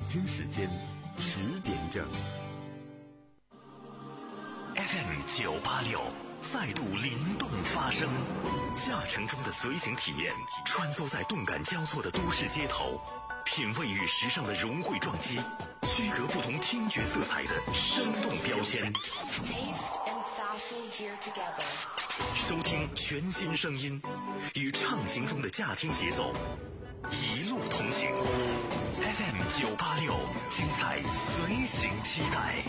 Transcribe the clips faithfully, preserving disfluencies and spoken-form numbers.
京时间十点整。 F M 九八六再度灵动发声，驾乘中的随行体验，穿梭在动感交错的都市街头，品味与时尚的融汇撞击，区隔不同听觉色彩的生动标签。收听全新声音，与畅行中的驾听节奏，一路同行。F M 九八六，精彩随行期待。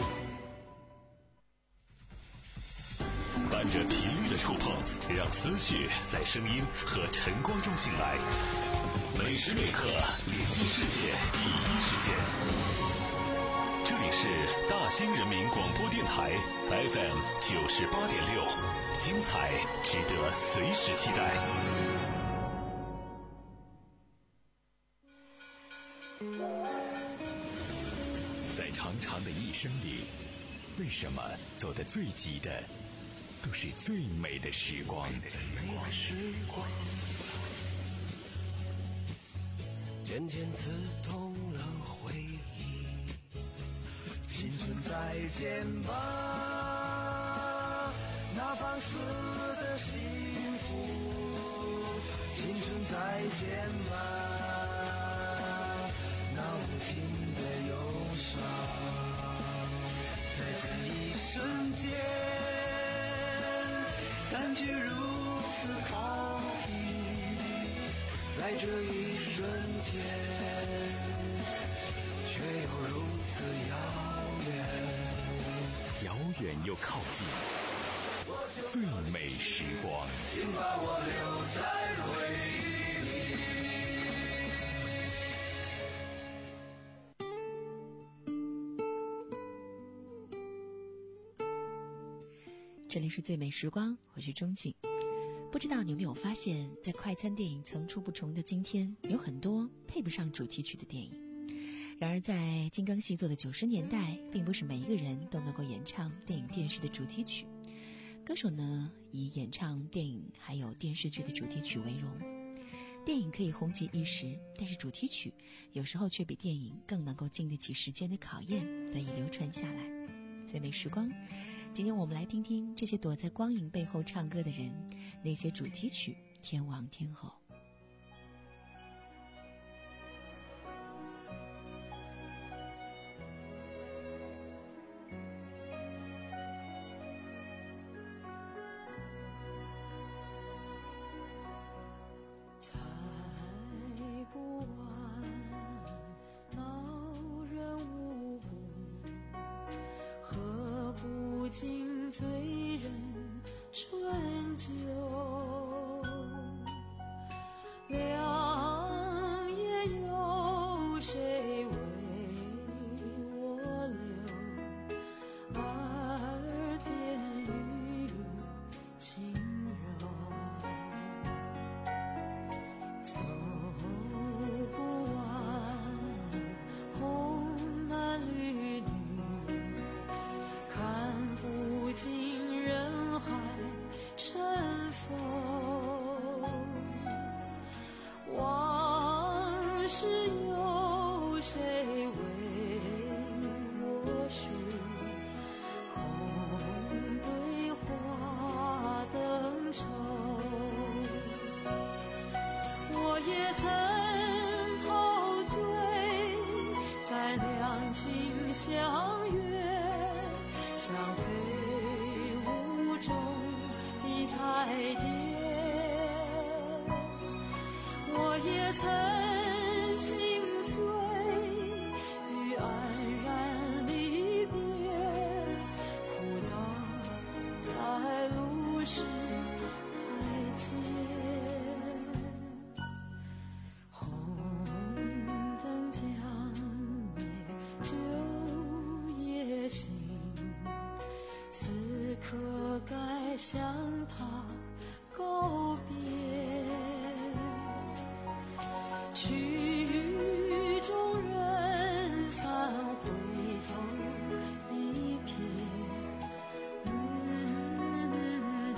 伴着频率的触碰，让思绪在声音和晨光中醒来。每时每刻连接世界第一时间。这里是大兴人民广播电台 F M 九十八点六，精彩值得随时期待。在长长的一生里，为什么走得最急的都是最美的时光？ 渐渐刺痛了回忆，青春再见吧，那放肆的幸福，青春再见吧，那无情的忧伤，在这一瞬间感觉如此靠近，在这一瞬间却又如此遥远， 遥远又靠近，最美时光， 请把我留在回忆里。这里是最美时光，我是钟静。不知道你有没有发现，在快餐电影层出不穷的今天，有很多配不上主题曲的电影。然而在金刚细作的九十年代，并不是每一个人都能够演唱电影电视的主题曲。歌手呢，以演唱电影还有电视剧的主题曲为荣。电影可以红极一时，但是主题曲有时候却比电影更能够经得起时间的考验，得以流传下来。最美时光，今天我们来听听这些躲在光影背后唱歌的人，那些主题曲天王天后。 猜不完恼人无故，喝不尽醉人春酒，良夜有谁为我留，耳边语轻柔，走不完红男绿女，看不尽人海尘封，往事有谁为我诉，空对话灯抽，我也曾陶醉在两情相悦相飞雾中的彩蝶，我也曾心碎于黯然离别，哭倒在路是台阶，红灯将灭旧夜行，此刻该向他告别，曲终人散回头一瞥，嗯，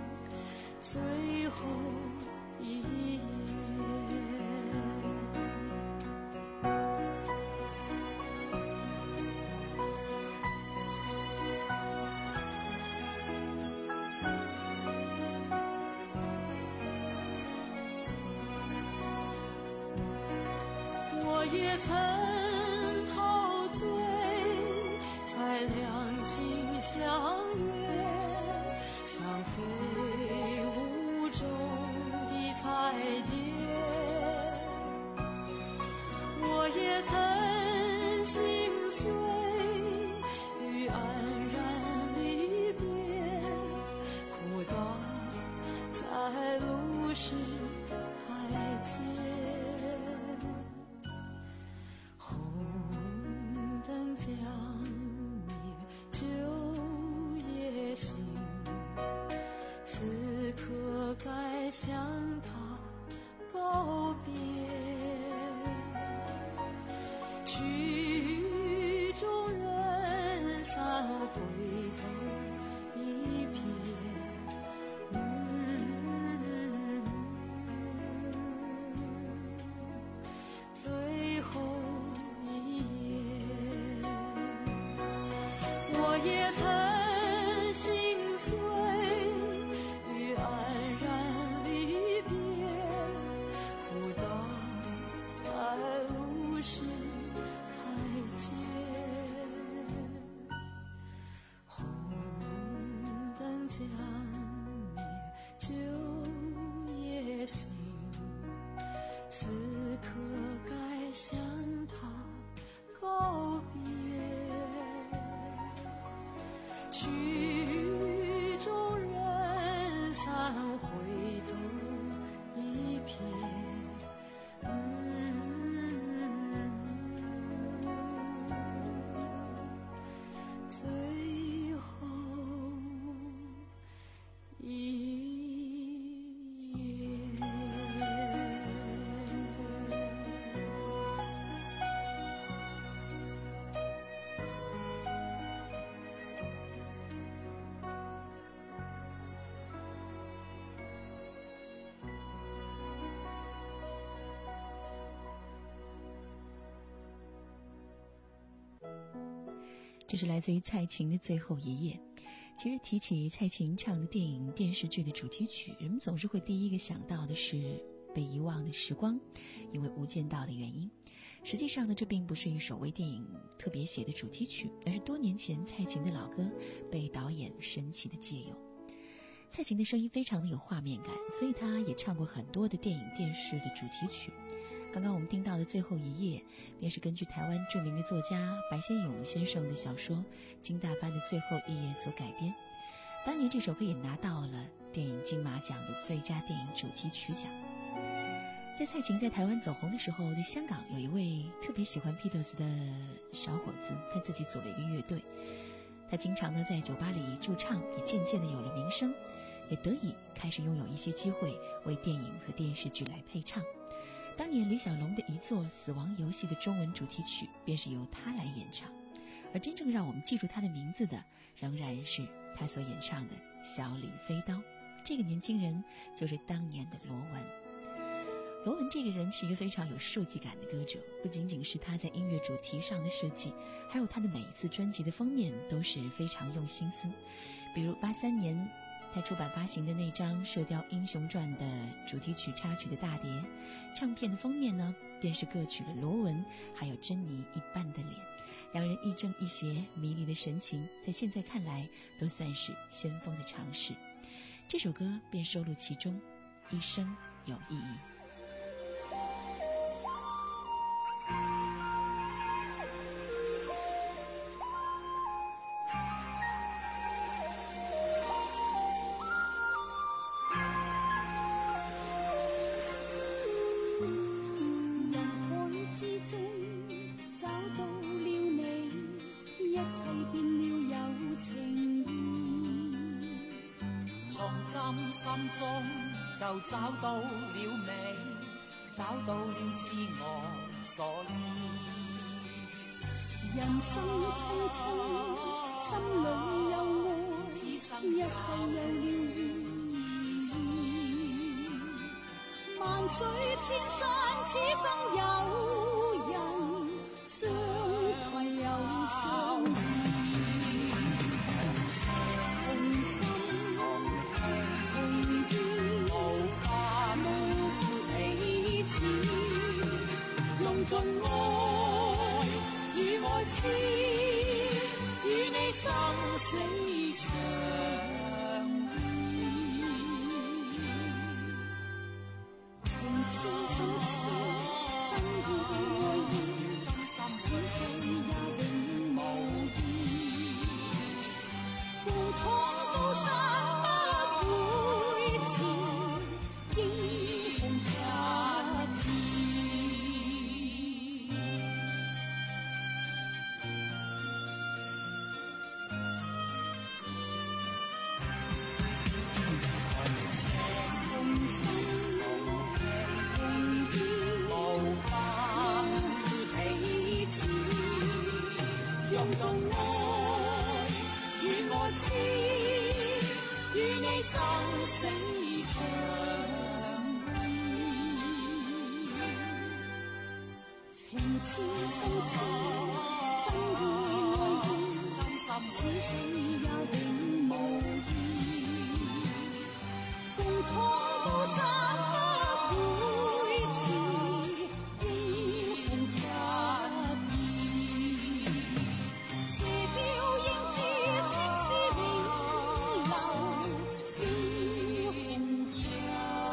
最后一夜。 我也曾陶醉在两情相悦，像飞舞中的彩蝶。我也曾心碎于黯然离别，哭倒在路是台阶。红灯将灭，酒也醒，此刻该向他告别。曲终人散，回头一瞥，嗯，最后一夜，我也曾心碎于黯然离别，哭倒在路是台阶。红灯将灭，酒也醒，此刻该向他告别。曲终人散，回头一瞥，嗯，最后一夜。 这是来自于蔡琴的最后一夜。其实提起蔡琴唱的电影电视剧的主题曲，人们总是会第一个想到的是被遗忘的时光，因为无间道的原因。实际上呢，这并不是一首为电影特别写的主题曲，而是多年前蔡琴的老歌被导演神奇的借用。蔡琴的声音非常的有画面感，所以她也唱过很多的电影电视的主题曲。刚刚我们听到的最后一夜，便是根据台湾著名的作家白先勇先生的小说《金大班的最后一夜》所改编。当年这首歌也拿到了电影金马奖的最佳电影主题曲奖。在蔡琴在台湾走红的时候，在香港有一位特别喜欢披头士的小伙子，他自己组了一个乐队。他经常呢在酒吧里驻唱，也渐渐的有了名声，也得以开始拥有一些机会为电影和电视剧来配唱。当年李小龙的一作《死亡游戏》的中文主题曲便是由他来演唱，而真正让我们记住他的名字的仍然是他所演唱的《小李飞刀》。这个年轻人就是当年的罗文。罗文这个人是一个非常有设计感的歌者，不仅仅是他在音乐主题上的设计，还有他的每一次专辑的封面都是非常用心思。比如八三年他出版发行的那张《射雕英雄传》的主题曲插曲的大碟，唱片的封面呢，便是各取了罗文还有珍妮一半的脸，两人亦正亦邪迷离的神情，在现在看来都算是先锋的尝试。这首歌便收录其中，一生有意义。 心中就找到了美，找到了自我所依。 人生匆匆，心裏有愛，一世有了意義。萬水千山，此生有人相攜又相依。用用尽爱与爱痴，与你生死相依，情痴心痴，真意爱意，此生也永無意，共闖高山不會遲，英雄不易。用盡愛與愛痴，與你生死相依，情痴心痴，真意愛意，此生也永無意，共闖高山不會遲，英雄不易。射雕英姿，青絲永留，英雄人。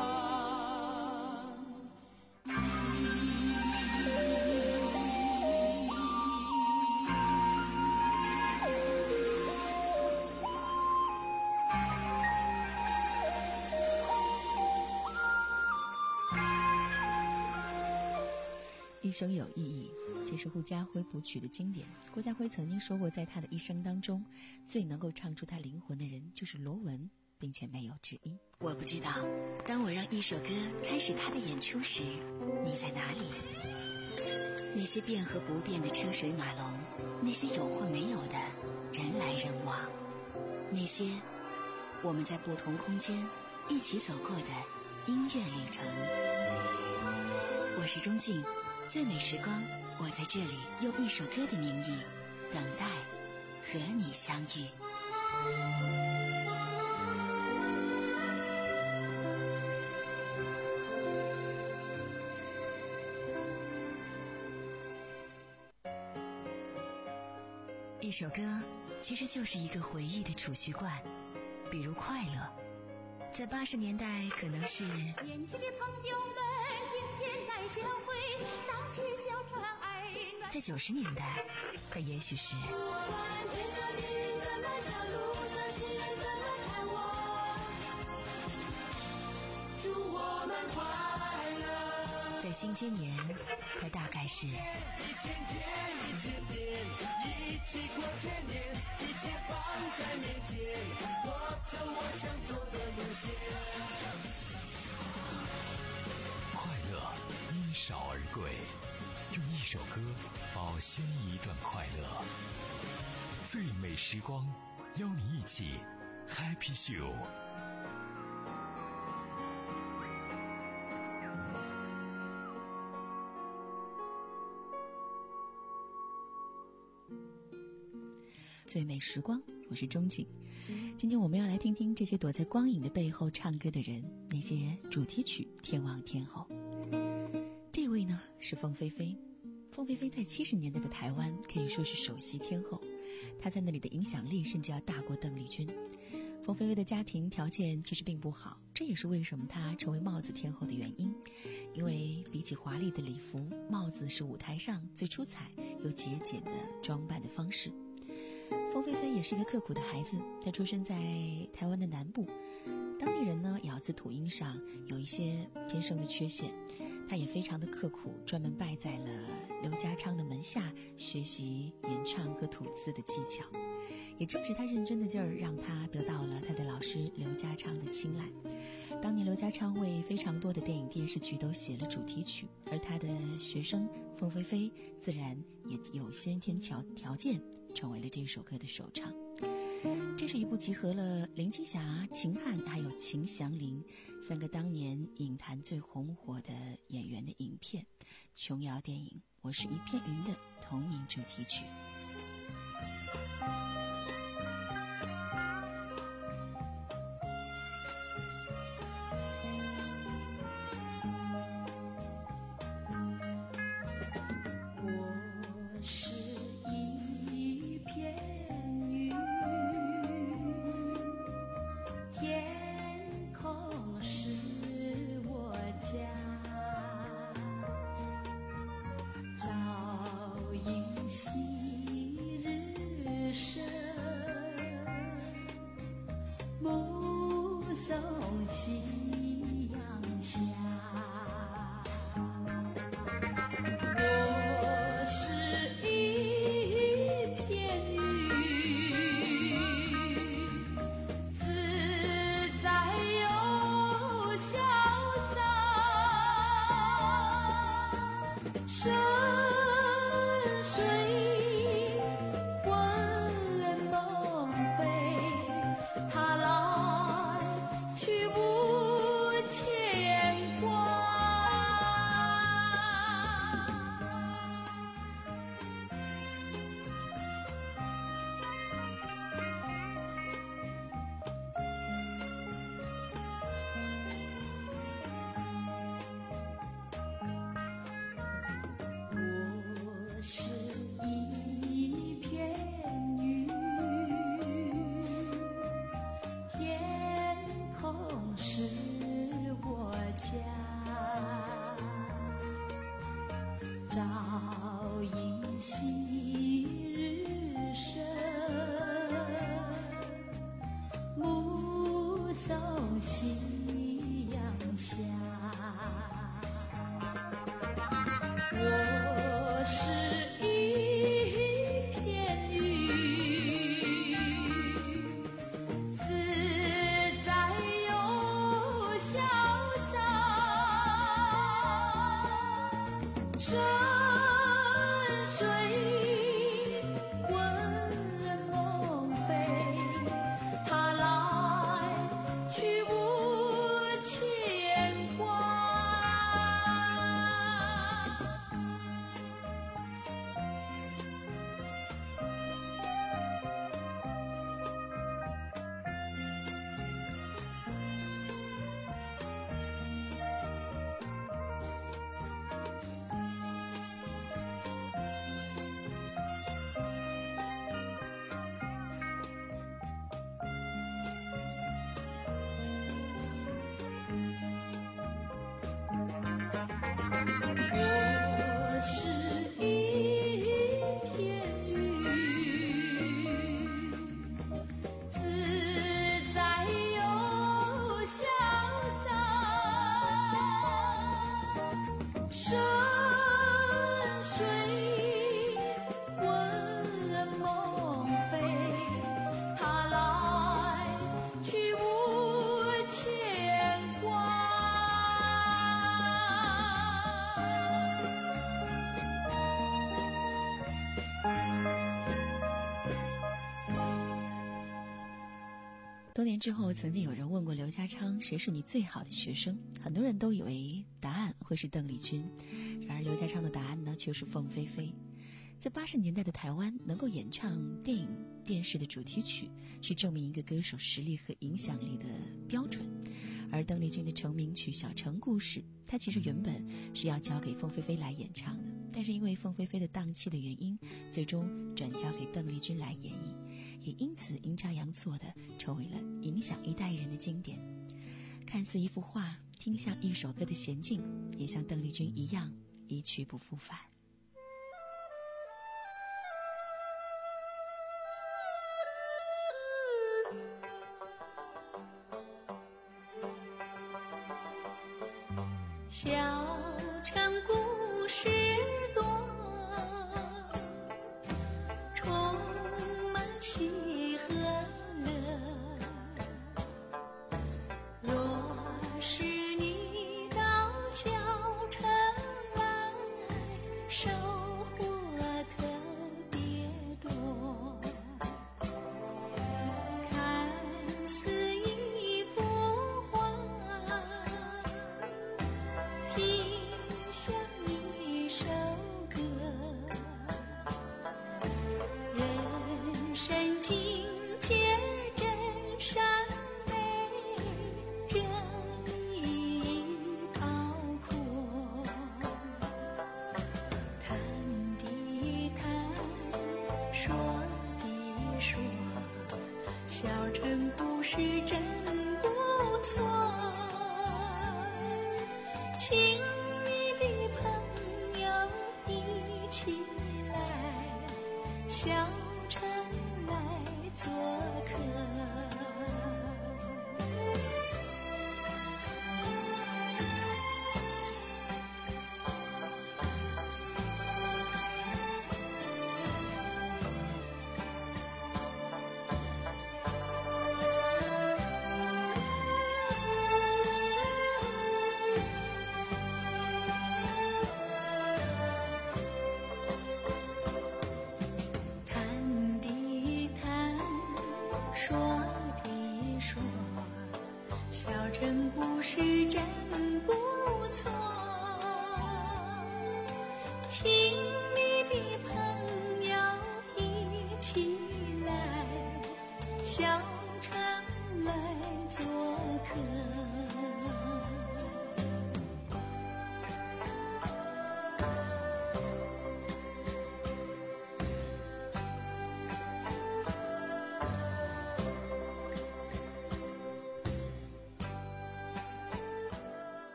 一生有意义，这是顾嘉辉谱曲的经典。顾嘉辉曾经说过，在他的一生当中，最能够唱出他灵魂的人就是罗文，并且没有之一。 我不知道，当我让一首歌开始他的演出时，你在哪里？那些变和不变的车水马龙，那些有或没有的人来人往，那些我们在不同空间一起走过的音乐旅程。我是钟静，最美时光，我在这里用一首歌的名义等待和你相遇。一首歌其实就是一个回忆的储蓄罐，比如快乐，在八十年代可能是年轻的朋友们今天来相会，荡起小船爱暖。 在九十年代它也许是不管天上的云怎么笑，路上行人怎么看我，祝我们快乐。 在新千年它大概是一千天一千年，一起过千年，一切放在面前，我走我想走的路线。 快乐因少而贵，用一首歌保鲜一段快乐。最美时光，邀你一起 Happy Show。 最美时光，我是钟景。今天我们要来听听这些躲在光影的背后唱歌的人，那些主题曲天王天后。这位呢是凤飞飞。凤飞飞在七十年代的台湾可以说是首席天后，她在那里的影响力甚至要大过邓丽君。凤飞飞的家庭条件其实并不好，这也是为什么她成为帽子天后的原因。因为比起华丽的礼服，帽子是舞台上最出彩又节俭的装扮的方式。凤飞飞也是一个刻苦的孩子，她出生在台湾的南部，当地人呢咬字吐音上有一些天生的缺陷，她也非常的刻苦，专门拜在了刘家昌的门下学习演唱和吐字的技巧。也正是她认真的劲儿，让她得到了她的老师刘家昌的青睐。当年刘家昌为非常多的电影电视剧都写了主题曲，而他的学生凤飞飞自然也有先天条条件成为了这首歌的首唱。这是一部集合了林青霞、秦汉还有秦祥林三个当年影坛最红火的演员的影片，琼瑶电影《我是一片云》的同名主题曲。 夕阳下，我是一片云，自在又潇洒，深水温梦飞，它来去无牵挂。我是一片云，天空是我家，朝夕夕日升，目送夕阳下。我是一片云，自在又潇洒，深水温梦飞，它来去无牵挂。我是一片云，自在又潇洒，深水温梦飞，它来去无牵挂。 多年之后，曾经有人问过刘家昌谁是你最好的学生，很多人都以为答案会是邓丽君，然而刘家昌的答案呢却是凤飞飞。在八十年代的台湾，能够演唱电影电视的主题曲，是证明一个歌手实力和影响力的标准。而邓丽君的成名曲《小城故事》，它其实原本是要交给凤飞飞来演唱的，但是因为凤飞飞的档期的原因，最终转交给邓丽君来演绎，也因此阴差阳错地成为了影响一代人的经典。看似一幅画，听像一首歌的娴静，也像邓丽君一样一去不复返。 小城故事多，充满喜和乐。若是你到小城来，收获特别多。看似一幅画，听像一首歌，人生境界真善美，人意包括。谈的谈，说的说，小城故事真不错。请你的朋友一起来小城来做客。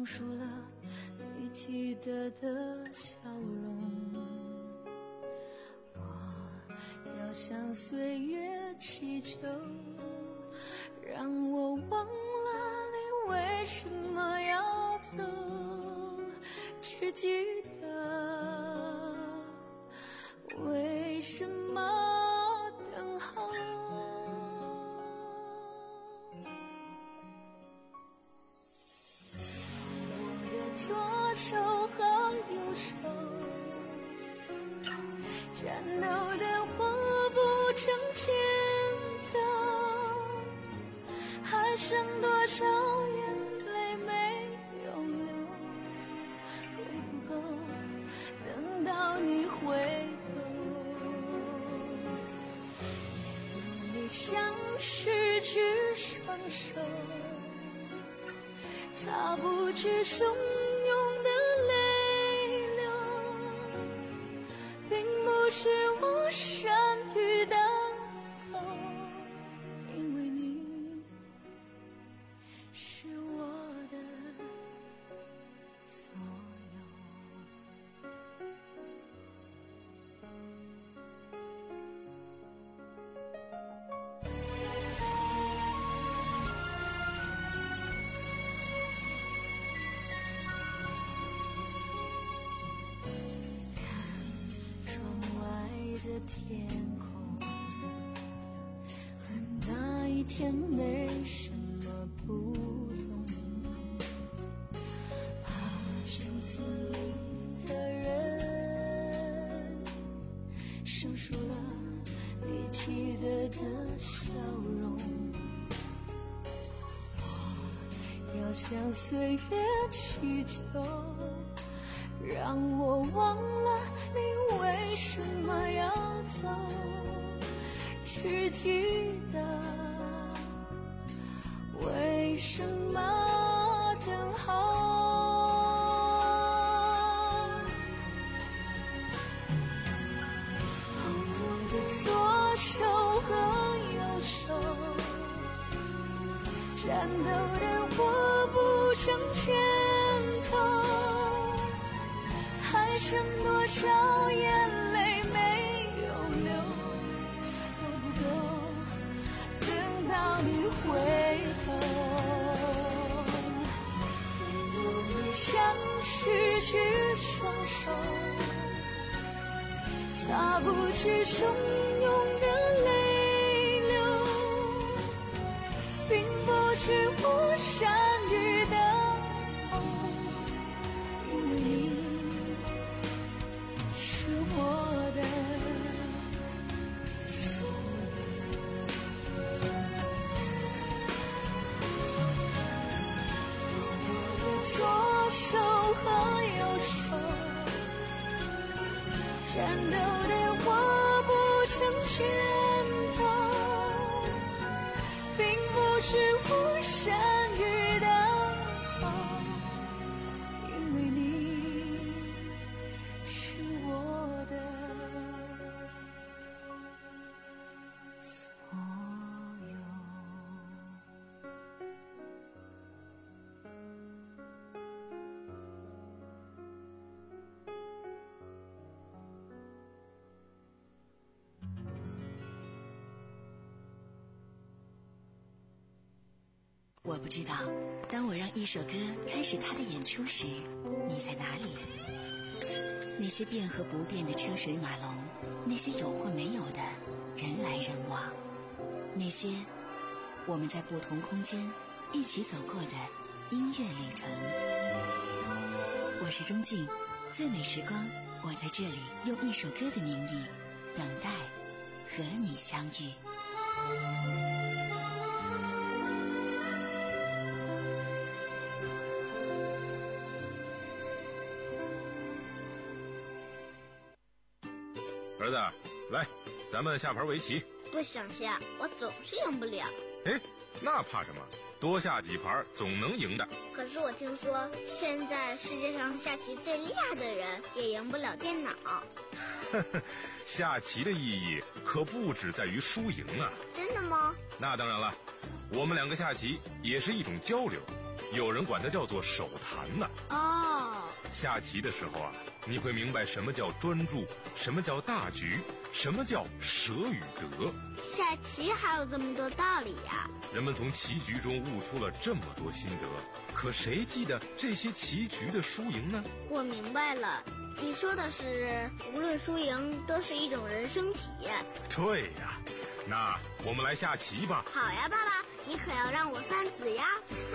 生疏了你记得的笑容，我要向岁月祈求，让我忘了你为什么要走，只记得为什么等候。我的左手和右手颤抖的握不成拳头，还剩多少眼泪没有流，够不够等到你回头？你像失去双手，擦不去汹涌的泪流，并不是我善于等候，因为你是我的所有。的天空，和那一天没什么不同，怕镜子里的人生疏了你记得的笑容，我要向岁月祈求，让我忘了你为什么要走，只记得为什么等候。我的左手和右手颤抖的握不成拳头，还剩多少眼泪没有流，够不够等到你回头？你像失去双手，擦不去汹涌的泪流，并不是我善于等候，因为你是我的所有。我的左手和右手颤抖的握不成拳头，并不是我善于等候，因为你是我的所有。 我不知道，当我让一首歌开始它的演出时，你在哪里？那些变和不变的车水马龙，那些有或没有的人来人往，那些我们在不同空间一起走过的音乐旅程。我是钟静，最美时光，我在这里用一首歌的名义等待和你相遇。 儿子，来，咱们下盘围棋。 不想下，我总是赢不了。 哎，那怕什么？多下几盘总能赢的。 可是我听说，现在世界上下棋最厉害的人也赢不了电脑。 下棋的意义可不只在于输赢啊。 真的吗？ 那当然了，我们两个下棋也是一种交流， 有人管它叫做手谈呢。 哦， 下棋的时候啊，你会明白什么叫专注，什么叫大局，什么叫舍与得。 下棋还有这么多道理呀！ 人们从棋局中悟出了这么多心得，可谁记得这些棋局的输赢呢？ 我明白了，你说的是无论输赢都是一种人生体验。 对呀，那我们来下棋吧。 好呀，爸爸，你可要让我三子呀。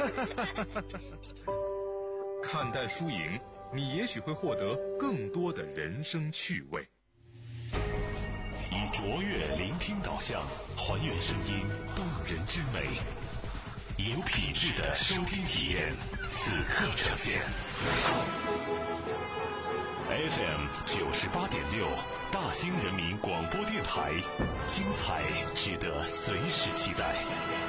看淡输赢，你也许会获得更多的人生趣味。 以卓越聆听导向，还原声音动人之美，有品质的收听体验，此刻呈现。F M 九十八点六，大兴人民广播电台，精彩值得随时期待。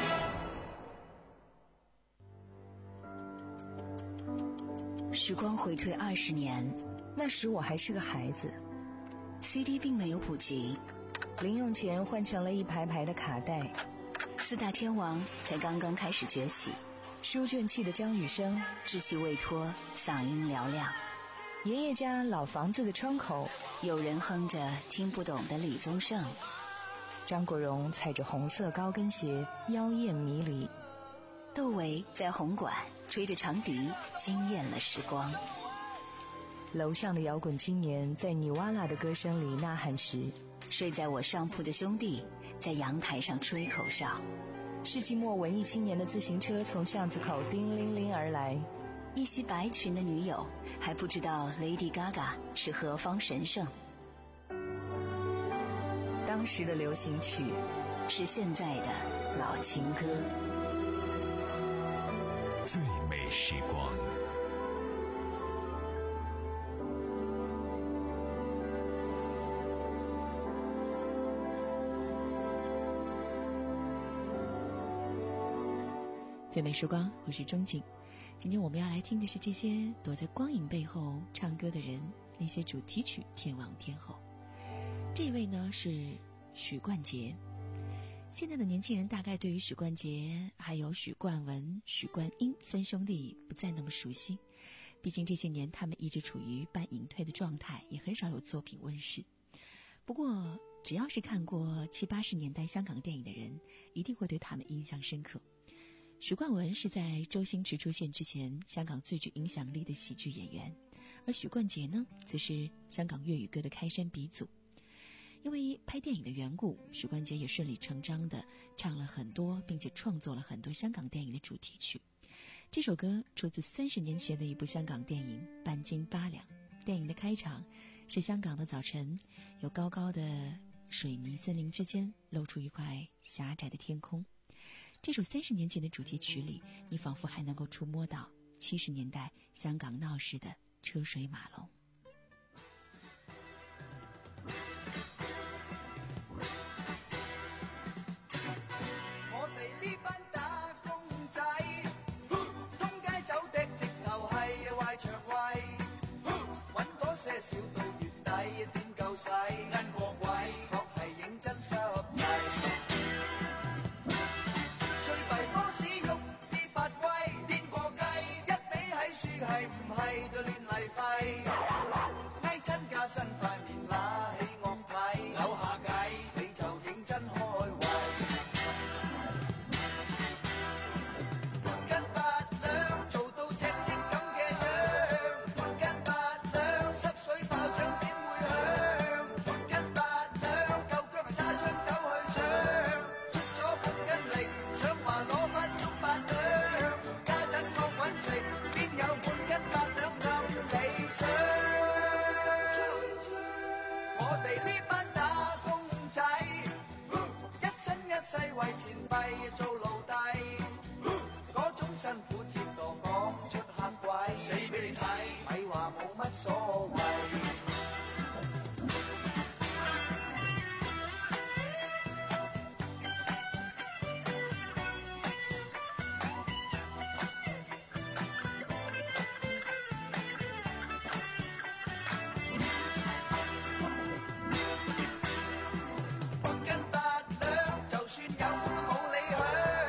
时光回退二十年， 那时我还是个孩子。 C D 并没有普及， 零用钱换成了一排排的卡带。 四大天王才刚刚开始崛起， 书卷气的张雨生， 稚气未脱，嗓音嘹亮。 爷爷家老房子的窗口， 有人哼着听不懂的李宗盛。 张国荣踩着红色高跟鞋，妖艳迷离。 窦唯在红馆吹着长笛，惊艳了时光。 楼上的摇滚青年在尼瓦拉的歌声里呐喊时， 睡在我上铺的兄弟在阳台上吹口哨。 世纪末文艺青年的自行车从巷子口叮铃铃而来， 一袭白裙的女友还不知道 Lady Gaga 是何方神圣。 当时的流行曲是现在的老情歌。 最美时光， 最美时光，我是钟景。今天我们要来听的是这些躲在光影背后唱歌的人，那些主题曲天王天后。这位呢是许冠杰。现在的年轻人大概对于许冠杰还有许冠文、许冠英三兄弟不再那么熟悉，毕竟这些年他们一直处于半隐退的状态，也很少有作品问世。不过只要是看过七八十年代香港电影的人，一定会对他们印象深刻。许冠文是在周星驰出现之前香港最具影响力的喜剧演员，而许冠杰呢则是香港粤语歌的开山鼻祖。因为拍电影的缘故，许冠杰也顺理成章地唱了很多并且创作了很多香港电影的主题曲。这首歌出自三十年前的一部香港电影《半斤八两》。电影的开场是香港的早晨，有高高的水泥森林之间露出一块狭窄的天空。这首三十年前的主题曲里，你仿佛还能够触摸到七十年代香港闹市的车水马龙。 我哋呢班打工仔，通街走的直頭係壞腸胃，揾嗰些少到月底點夠使，銀過鬼確係認真濕滯。最弊 boss 喐啲發威，癲過雞，一比喺樹係唔係就亂嚟廢，翳親加薪塊面揦起惡睇，扭下計你就認真開胃。為錢幣做奴隸，嗰種辛苦折墮講出嚇鬼，死俾你睇，咪話冇乜所謂。半斤八兩，就算有風都冇理響。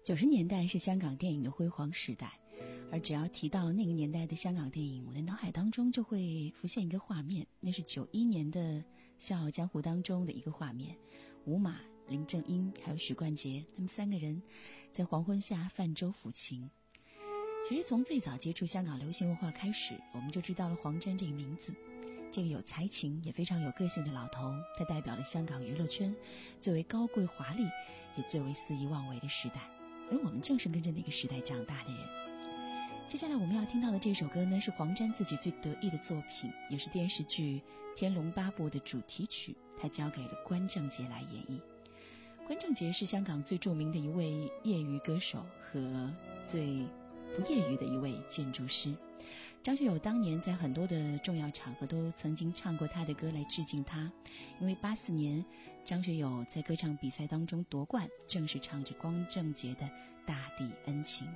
九十年代是香港电影的辉煌时代，而只要提到那个年代的香港电影，我的脑海当中就会浮现一个画面，那是九一年的《笑傲江湖》当中的一个画面，吴马、林正英还有许冠杰，他们三个人在黄昏下泛舟抚琴。其实从最早接触香港流行文化开始，我们就知道了黄沾这个名字。这个有才情也非常有个性的老头，他代表了香港娱乐圈最为高贵华丽也最为肆意妄为的时代，而我们正是跟着那个时代长大的人。接下来我们要听到的这首歌呢，是黄沾自己最得意的作品，也是电视剧《天龙八部》的主题曲，他交给了关正杰来演绎。关正杰是香港最著名的一位业余歌手和最不业余的一位建筑师。张学友当年在很多的重要场合都曾经唱过他的歌来致敬他，因为八四年张学友在歌唱比赛当中夺冠，正是唱着关正杰的《大地恩情》。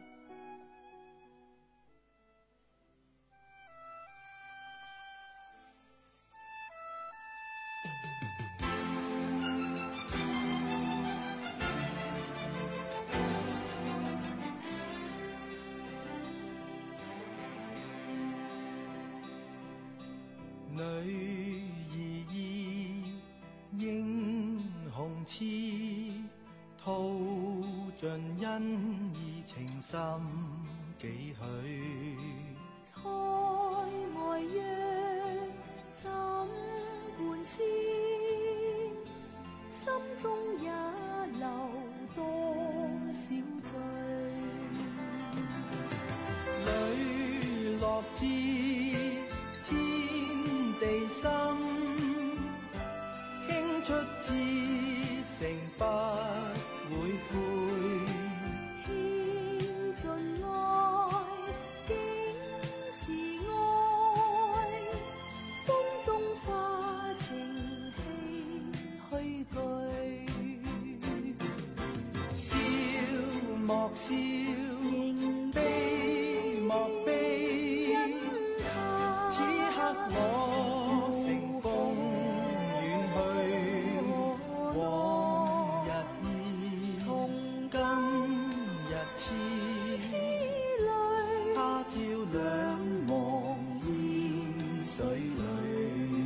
女兒意英雄痴，吐盡恩義情深幾許。 塞外約怎伴仙，心中也留多少醉。 磊落知地心，傾出至誠不會悔。 獻盡愛，竟是愛，風中化成唏噓句。 笑莫笑，悲莫悲，此刻我乘風遠去，往日意，從今日痴淚，他朝兩忘煙水裏。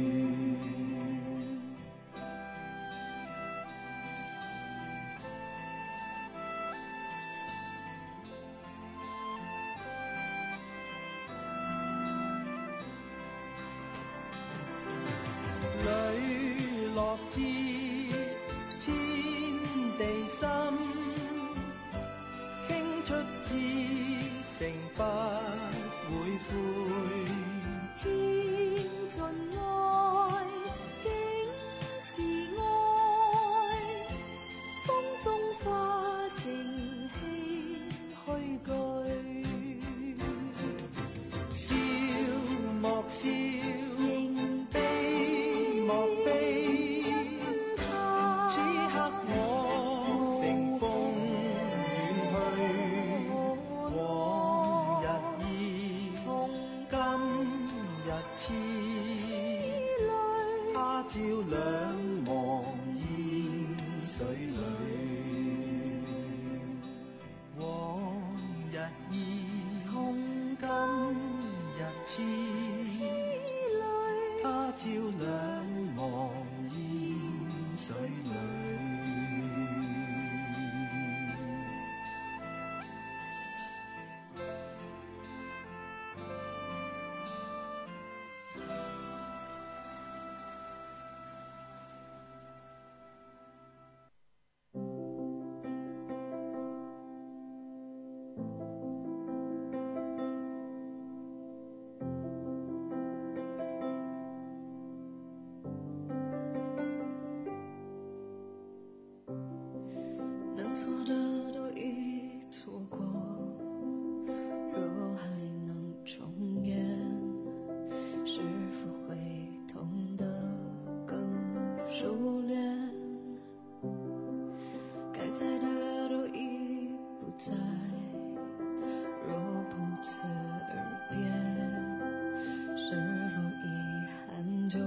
磊落知天地心，傾出至誠不會悔。 獻盡愛，竟是愛，風中化成唏噓句。 笑莫笑，照兩忘煙水裏，往日意，從今日痴淚，他照兩忘煙水裏。 能错的都已错过，若还能重演，是否会痛得更熟练？该在的都已不在，若不辞而别，是否遗憾就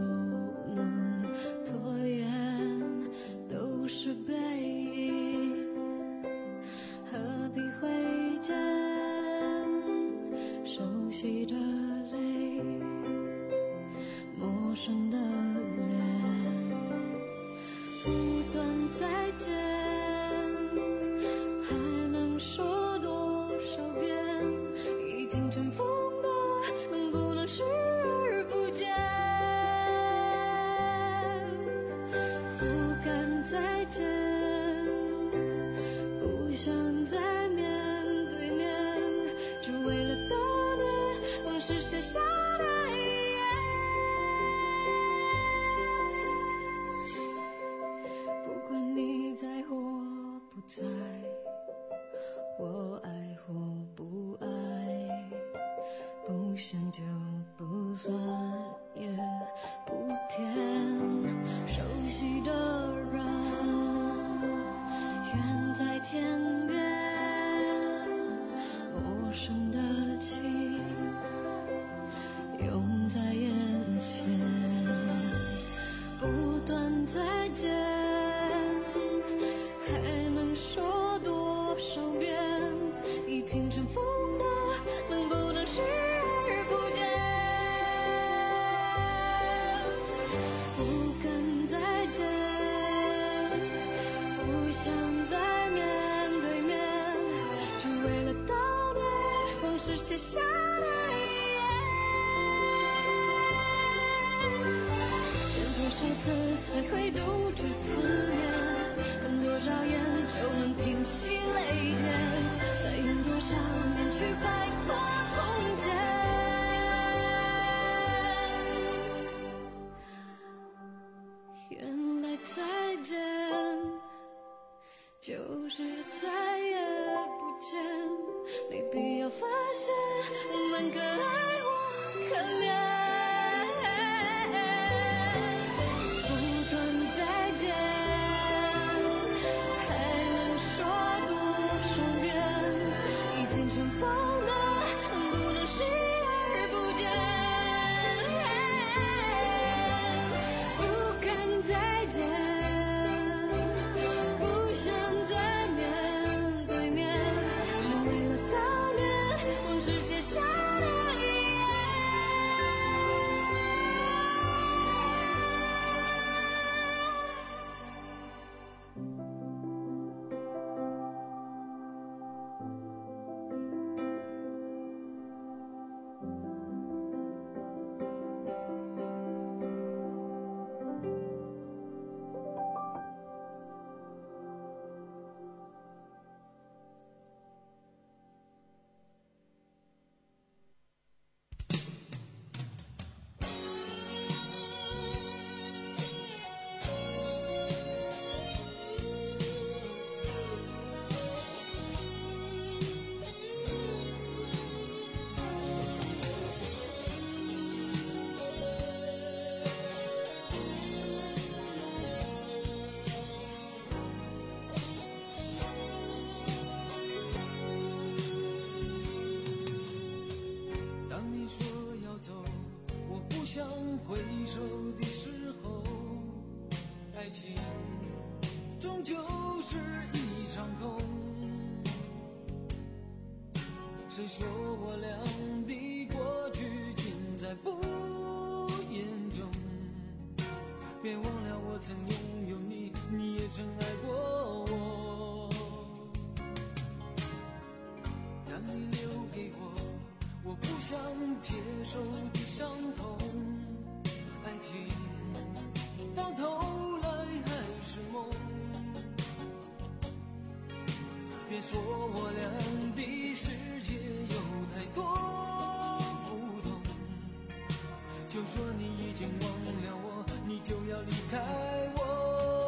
能拖延？都是背影， 是写下的遗言。不管你在或不在，我爱或不爱，不想就不算也不甜。熟悉的人远在天边，陌生的情涌在眼前，不断再见，还能说多少遍？已经尘封的，能不能视而不见？不敢再见，不想再面对面，只为了悼念往事写下的遗言。见多少次才会杜绝思念？看多少眼就能平息泪点？再用多少年去摆脱从前？原来再见就是再也不见，没必要发现我们可爱或可怜。不断再见，还能说多少遍？已经尘封的，不能视而不见。不敢再见，不想再面对面，只为了悼念往事写下的遗言。 想回首的时候，爱情终究是一场空。谁说我俩的过去尽在不言中？别忘了我曾拥有你，你也曾爱过我。当你留给我我不想接受的伤痛，爱情到头来还是梦。别说我俩的世界有太多不同，就说你已经忘了我，你就要离开我。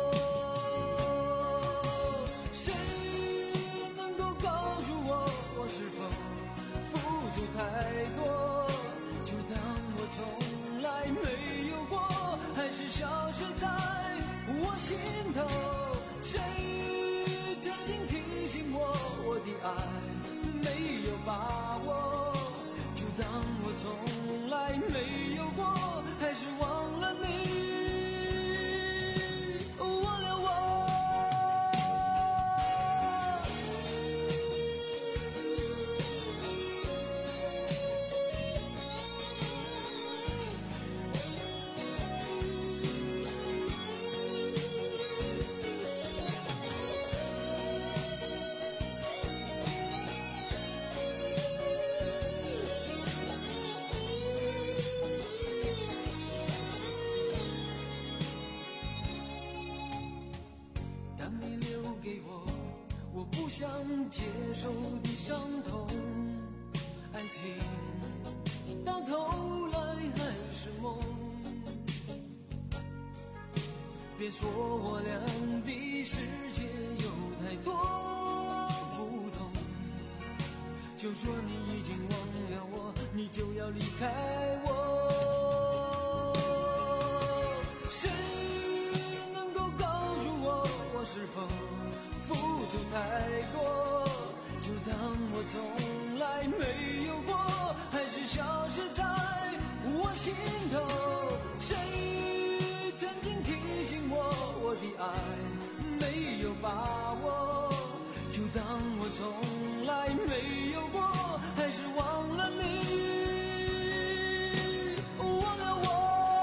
谁能够告诉我，我是否付出太多，就当我从来没有过，还是消失在我心头。谁曾经提醒我，我的爱没有把握，就当我从来没有过，还是忘了你，忘了我。不想接受的伤痛，爱情到头来还是梦。别说我俩的世界有太多不同，就说你已经忘了我，你就要离开我。谁能够告诉我，我是否付出太多？就当我从来没有过，还是消失在我心头。谁曾经提醒我，我的爱没有把握？就当我从来没有过，还是忘了你，忘了我。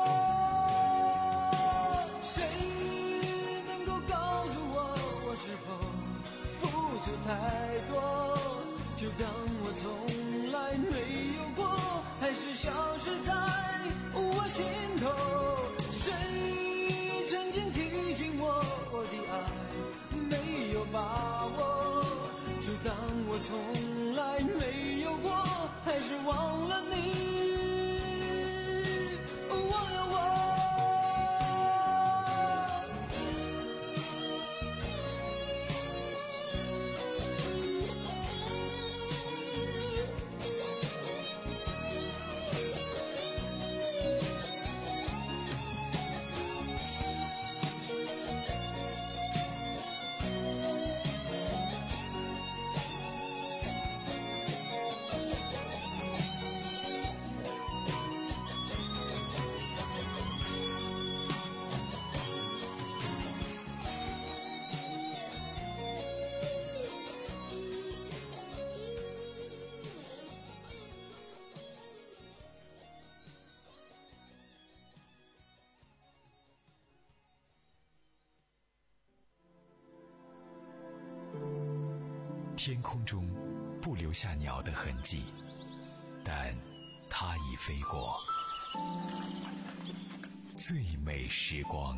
谁能够告诉我，我是否付出太多？就当我从来没有过，还是消失在我心头。谁曾经提醒我，我的爱没有把握？就当我从来没有过，还是忘了你，忘了我。 天空中不留下鸟的痕迹，但它已飞过。最美时光。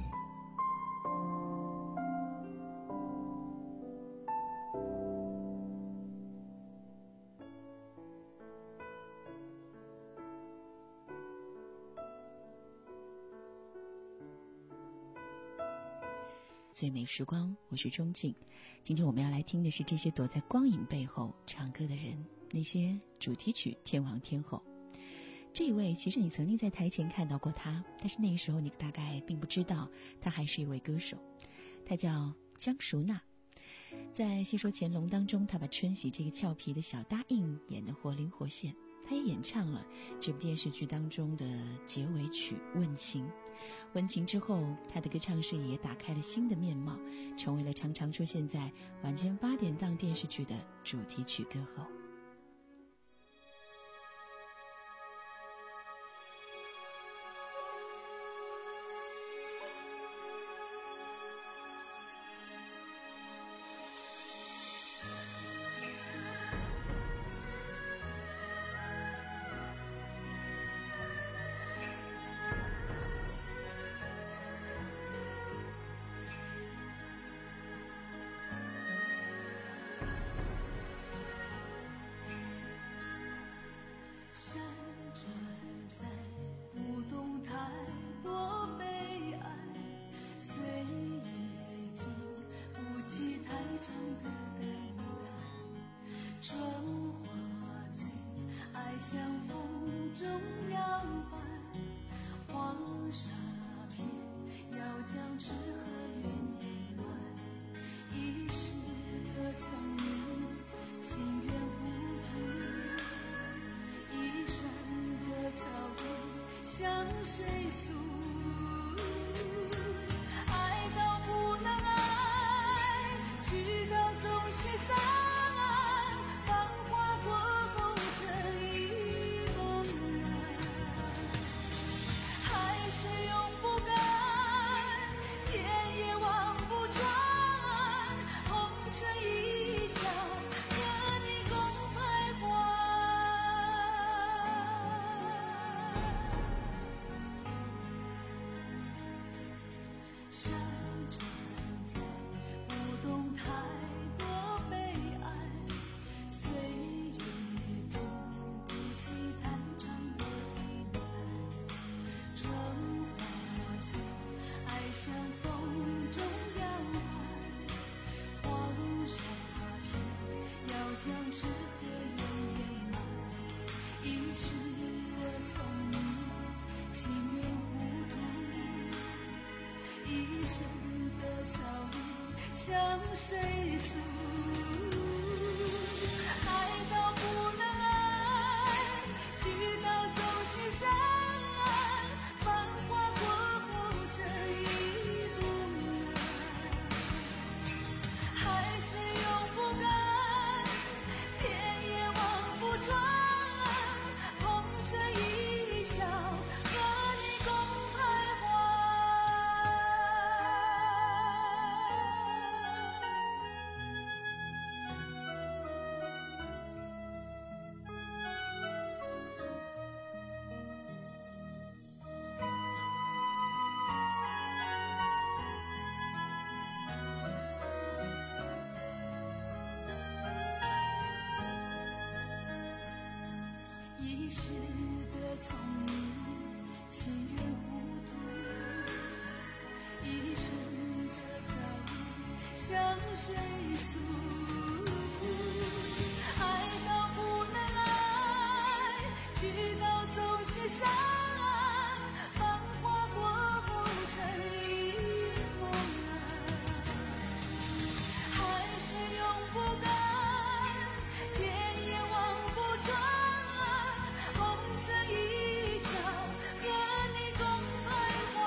最美时光，我是钟静。今天我们要来听的是这些躲在光影背后唱歌的人，那些主题曲天王天后。这一位其实你曾经在台前看到过他，但是那个时候你大概并不知道他还是一位歌手。他叫江淑娜。在《戏说乾隆》当中，他把春喜这个俏皮的小答应演得活灵活现。他也演唱了这部电视剧当中的结尾曲《问情》。问情之后，他的歌唱事业也打开了新的面貌，成为了常常出现在晚间八点档电视剧的主题曲歌后。 岁月经不起太长的向谁诉？爱到不能爱，聚到总是散，繁华过后这一梦啊，海水永不干，天也望不穿，红尘一笑，和你共徘徊。一时的聪明，情愿糊涂；一生的在意，向谁诉？爱到不能爱，聚到总是散，繁华过后成一梦啊，海水永不干，天也望不穿，这一笑，和你共徘徊。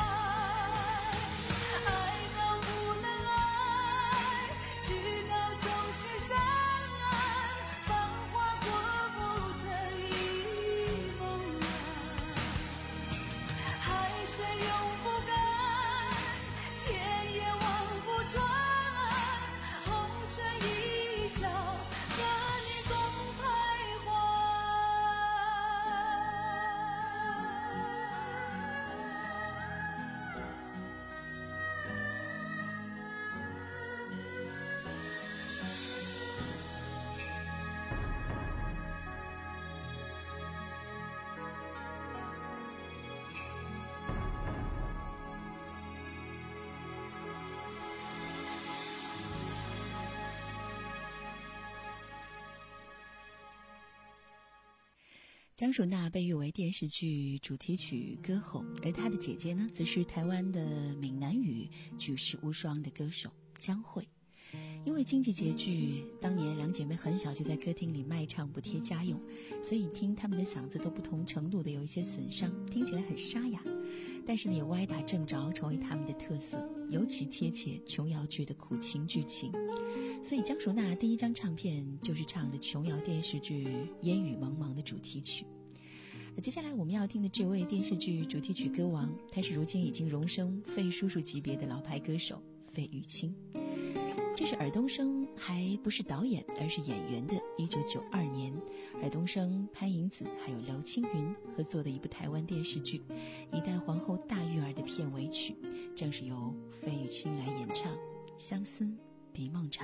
爱到不能爱，聚到总是散，繁华过后这一梦啊，海水永不干，天也望不穿，红尘一笑，和你共徘徊。 江淑娜被誉为电视剧主题曲歌后，而她的姐姐呢，则是台湾的闽南语举世无双的歌手江蕙。因为经济拮据，当年两姐妹很小就在歌厅里卖唱补贴家用，所以听她们的嗓子都不同程度的有一些损伤，听起来很沙哑。但是呢，也歪打正着成为她们的特色，尤其贴切琼瑶剧的苦情剧情。所以江淑娜第一张唱片就是唱的琼瑶电视剧《烟雨蒙蒙》的主题曲。而接下来我们要听的这位电视剧主题曲歌王，他是如今已经荣升费叔叔级别的老牌歌手费玉清。这是尔冬升还不是导演而是演员的一九九二年，尔冬升、潘迎紫还有刘青云合作的一部台湾电视剧《一代皇后大玉儿》的片尾曲，正是由费玉清来演唱《相思比梦长》。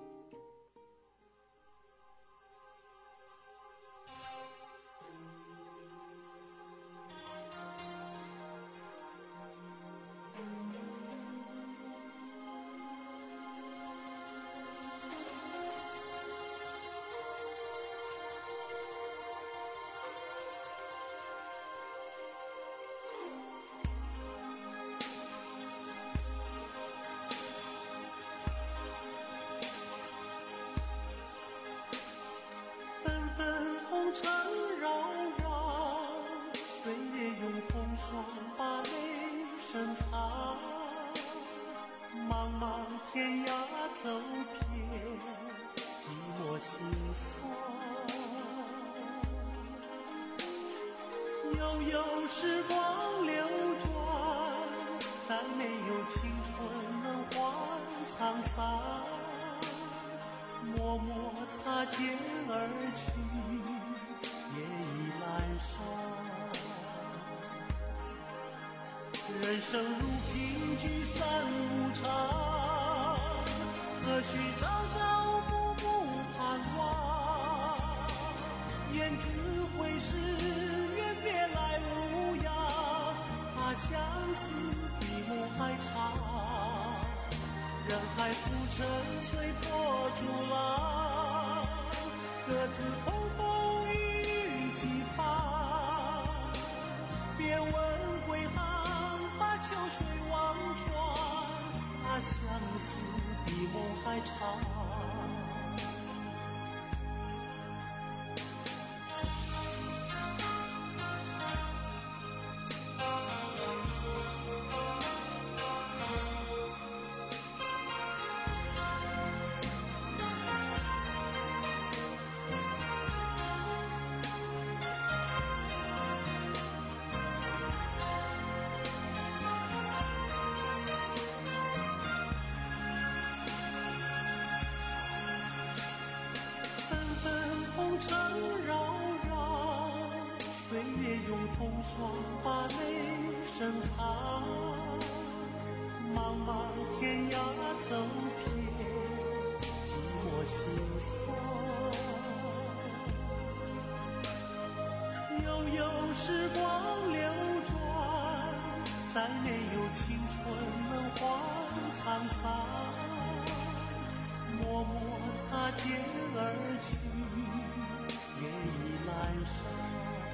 悠悠时光流转，再没有青春能换沧桑。默默擦肩而去，夜已阑珊。人生如萍，聚散无常，何须朝朝暮暮盼望？雁字回时，愿别来无恙。他相思比梦还长，人海浮沉，随波逐浪，各自风风雨雨几番。别问归航，把秋水望穿， 怕相思比梦还长。风霜把泪深藏，茫茫天涯走遍寂寞心酸。悠悠时光流转，再没有青春能换沧桑。默默擦肩而去，夜已阑珊。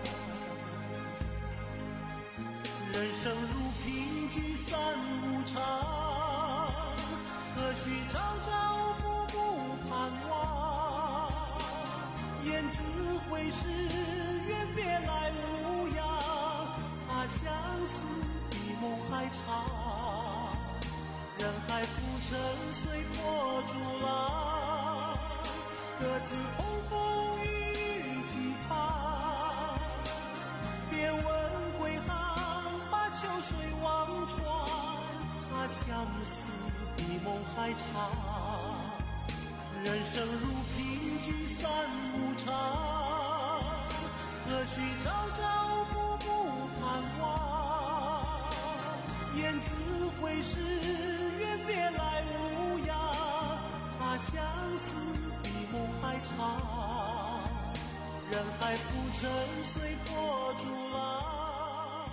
人生如凭据三无常，何须朝朝暮暮盼望？雁字回时，愿别来无恙。怕相思比梦还长，人海浮沉随波逐浪，各自风风雨雨几番。别问归航，秋水望穿，怕相思比梦还长。人生如凭据三无常，何须朝朝暮暮盼望？雁字回时，愿别来无恙。怕相思比梦还长，人海浮沉随波逐浪。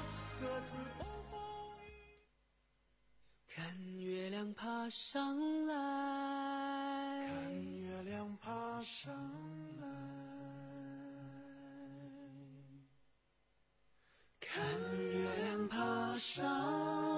看月亮爬上来， 看月亮爬上来， 看月亮爬上。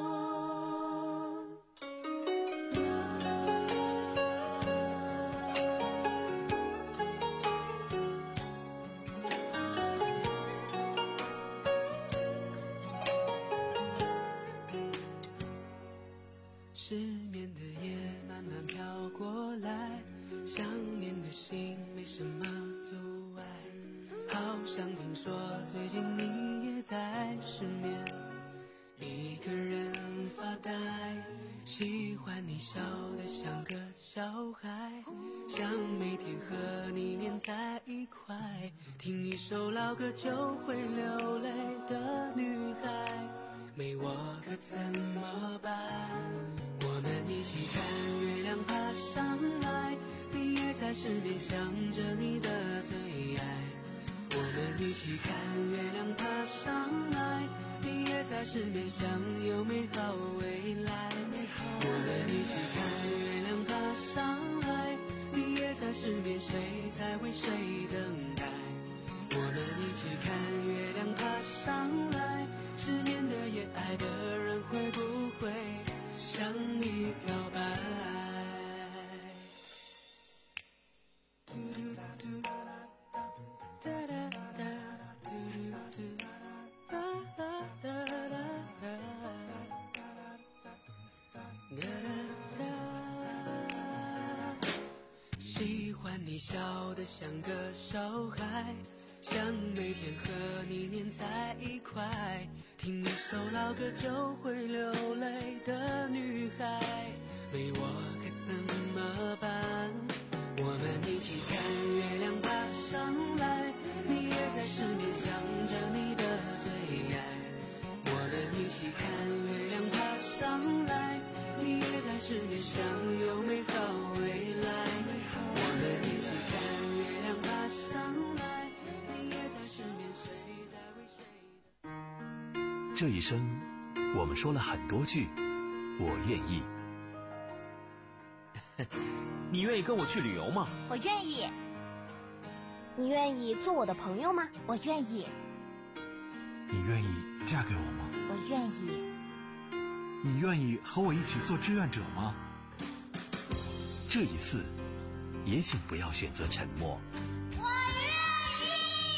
失眠的夜慢慢飘过来，想念的心没什么阻碍。好像听说最近你也在失眠，一个人发呆。喜欢你笑得像个小孩，想每天和你黏在一块，听一首老歌就会流泪的女孩，没我可怎么办？我们一起看月亮爬上来，你也在失眠想着你的最爱。我们一起看月亮爬上来，你也在失眠想有美好未来。我们一起看月亮爬上来，你也在失眠谁在为谁等待。我们一起看月亮爬上来，失眠的夜爱的人会不会向你表白？喜欢你笑得像个小孩，想每天和你黏在一块，听一首老歌就会流泪的女孩，没我可怎么办？我们一起看月亮爬上来，你也在失眠想着你的最爱。我们一起看月亮爬上来，你也在失眠想有美好未来。我们一起看月亮爬上来，你也在失眠谁在为谁。 这一生我们说了很多句我愿意。 你愿意跟我去旅游吗？ 我愿意。你愿意做我的朋友吗？我愿意。 你愿意嫁给我吗？ 我愿意。 你愿意和我一起做志愿者吗？ 这一次，也请不要选择沉默。 我愿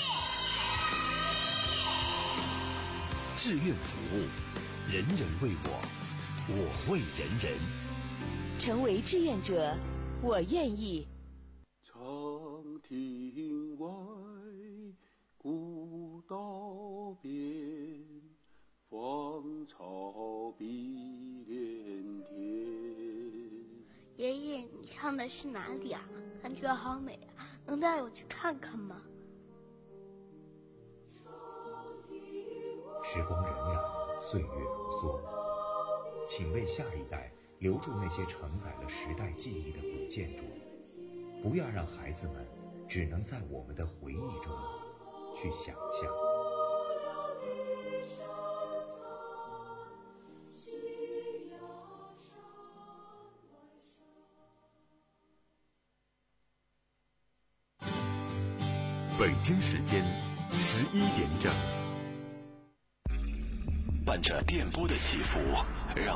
意。志愿服务，人人为我，我为人人。 成为志愿者，我愿意。 长亭外，古道边，芳草碧连天。 爷爷，你唱的是哪里啊？感觉好美啊，能带我去看看吗？ 时光荏苒，岁月如梭，请为下一代留住那些承载了时代记忆的古建筑，不要让孩子们只能在我们的回忆中去想象。 北京时间十一点整，伴着电波的起伏，让